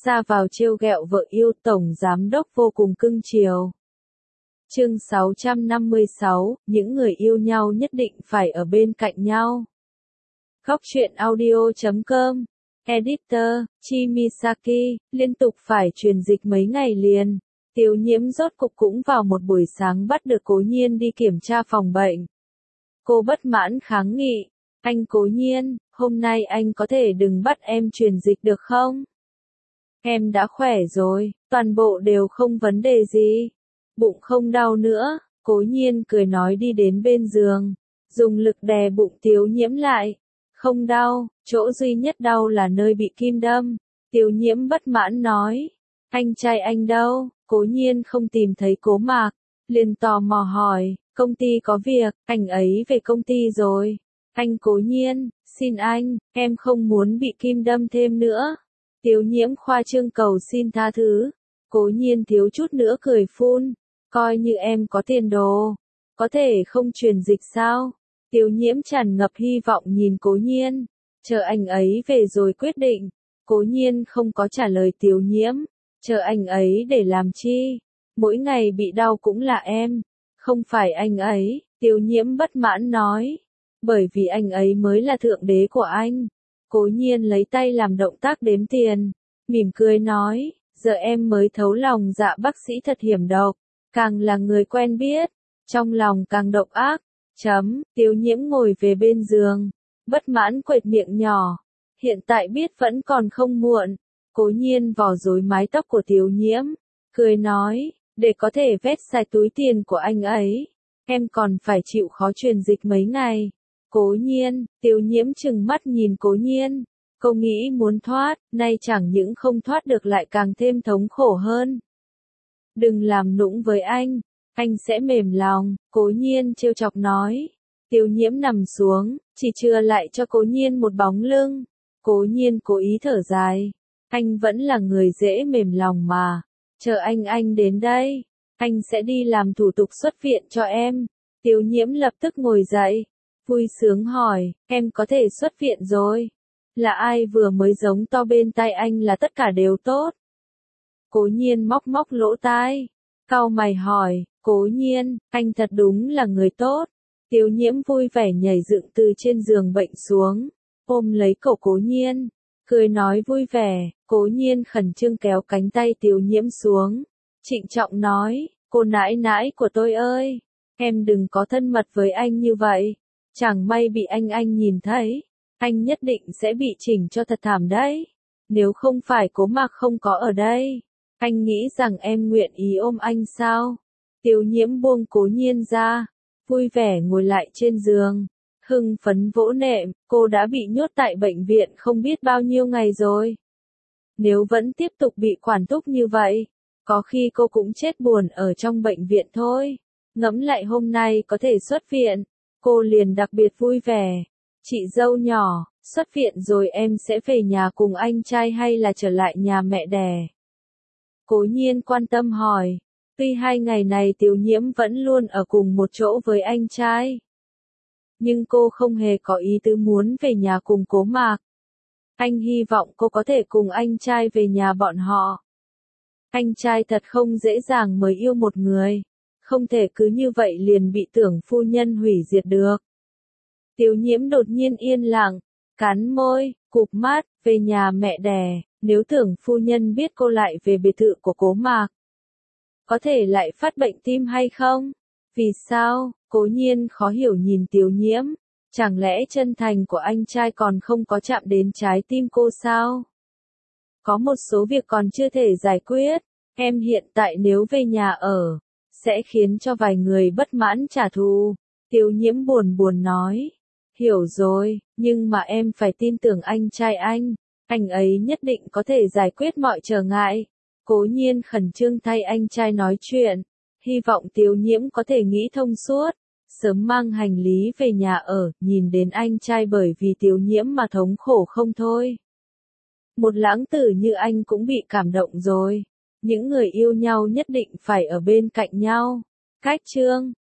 ra vào trêu ghẹo vợ yêu, tổng giám đốc vô cùng cưng chiều. Chương 656, những người yêu nhau nhất định phải ở bên cạnh nhau. Góc truyện audio.com. Editor, Chimisaki, liên tục phải truyền dịch mấy ngày liền. Tiêu Nhiễm rốt cục cũng vào một buổi sáng bắt được Cố Nhiên đi kiểm tra phòng bệnh. Cô bất mãn kháng nghị, anh Cố Nhiên, hôm nay anh có thể đừng bắt em truyền dịch được không? Em đã khỏe rồi, toàn bộ đều không vấn đề gì. Bụng không đau nữa, Cố Nhiên cười nói đi đến bên giường, dùng lực đè bụng Tiêu Nhiễm lại. Không đau, chỗ duy nhất đau là nơi bị kim đâm. Tiêu Nhiễm bất mãn nói, anh trai anh đâu? Cố Nhiên không tìm thấy Cố Mạc, liền tò mò hỏi, công ty có việc, anh ấy về công ty rồi. Anh Cố Nhiên, xin anh, em không muốn bị kim đâm thêm nữa. Tiêu Nhiễm khoa trương cầu xin tha thứ. Cố Nhiên thiếu chút nữa cười phun, coi như em có tiền đồ, có thể không truyền dịch sao? Tiêu Nhiễm tràn ngập hy vọng nhìn Cố Nhiên, chờ anh ấy về rồi quyết định. Cố Nhiên không có trả lời Tiêu Nhiễm, chờ anh ấy để làm chi? Mỗi ngày bị đau cũng là em, không phải anh ấy. Tiêu Nhiễm bất mãn nói, bởi vì anh ấy mới là thượng đế của anh. Cố Nhiên lấy tay làm động tác đếm tiền, mỉm cười nói, giờ em mới thấu lòng dạ bác sĩ thật hiểm độc, càng là người quen biết, trong lòng càng độc ác. Tiêu Nhiễm ngồi về bên giường, bất mãn quệt miệng nhỏ, hiện tại biết vẫn còn không muộn. Cố Nhiên vò rối mái tóc của Tiêu Nhiễm, cười nói, để có thể vét sạch túi tiền của anh ấy, em còn phải chịu khó truyền dịch mấy ngày. Cố Nhiên, Tiêu Nhiễm trừng mắt nhìn Cố Nhiên, cô nghĩ muốn thoát, nay chẳng những không thoát được lại càng thêm thống khổ hơn. Đừng làm nũng với anh sẽ mềm lòng. Cố Nhiên trêu chọc nói. Tiêu Nhiễm nằm xuống, chỉ chừa lại cho Cố Nhiên một bóng lưng. Cố Nhiên cố ý thở dài, anh vẫn là người dễ mềm lòng mà, chờ anh đến đây, anh sẽ đi làm thủ tục xuất viện cho em. Tiêu Nhiễm lập tức ngồi dậy, vui sướng hỏi, em có thể xuất viện rồi? Là ai vừa mới giống to bên tai anh là tất cả đều tốt? Cố Nhiên móc lỗ tai, cau mày hỏi, Cố Nhiên, anh thật đúng là người tốt. Tiêu Nhiễm vui vẻ nhảy dựng từ trên giường bệnh xuống, ôm lấy cổ Cố Nhiên, cười nói vui vẻ. Cố Nhiên khẩn trương kéo cánh tay Tiêu Nhiễm xuống, trịnh trọng nói, cô nãi nãi của tôi ơi, em đừng có thân mật với anh như vậy, chẳng may bị anh nhìn thấy, anh nhất định sẽ bị chỉnh cho thật thảm đấy. Nếu không phải Cố Mạc không có ở đây, anh nghĩ rằng em nguyện ý ôm anh sao? Tiêu Nhiễm buông Cố Nhiên ra, vui vẻ ngồi lại trên giường, hưng phấn vỗ nệm, cô đã bị nhốt tại bệnh viện không biết bao nhiêu ngày rồi. Nếu vẫn tiếp tục bị quản thúc như vậy, có khi cô cũng chết buồn ở trong bệnh viện thôi. Ngẫm lại hôm nay có thể xuất viện, cô liền đặc biệt vui vẻ. Chị dâu nhỏ, xuất viện rồi em sẽ về nhà cùng anh trai hay là trở lại nhà mẹ đẻ? Cố Nhiên quan tâm hỏi. Tuy 2 ngày này Tiêu Nhiễm vẫn luôn ở cùng một chỗ với anh trai, nhưng cô không hề có ý tứ muốn về nhà cùng Cố Mạc. Anh hy vọng cô có thể cùng anh trai về nhà bọn họ. Anh trai thật không dễ dàng mới yêu một người, không thể cứ như vậy liền bị Tưởng phu nhân hủy diệt được. Tiêu Nhiễm đột nhiên yên lặng, cắn môi, cụp mắt, về nhà mẹ đẻ, nếu Tưởng phu nhân biết cô lại về biệt thự của Cố Mạc, có thể lại phát bệnh tim hay không? Vì sao? Cố Nhiên khó hiểu nhìn Tiêu Nhiễm, chẳng lẽ chân thành của anh trai còn không có chạm đến trái tim cô sao? Có một số việc còn chưa thể giải quyết, em hiện tại nếu về nhà ở, sẽ khiến cho vài người bất mãn trả thù. Tiêu Nhiễm buồn nói, hiểu rồi, nhưng mà em phải tin tưởng anh trai anh ấy nhất định có thể giải quyết mọi trở ngại. Cố Nhiên khẩn trương thay anh trai nói chuyện, hy vọng Tiêu Nhiễm có thể nghĩ thông suốt, sớm mang hành lý về nhà ở, nhìn đến anh trai bởi vì Tiêu Nhiễm mà thống khổ không thôi. Một lãng tử như anh cũng bị cảm động rồi. Những người yêu nhau nhất định phải ở bên cạnh nhau. Cách chương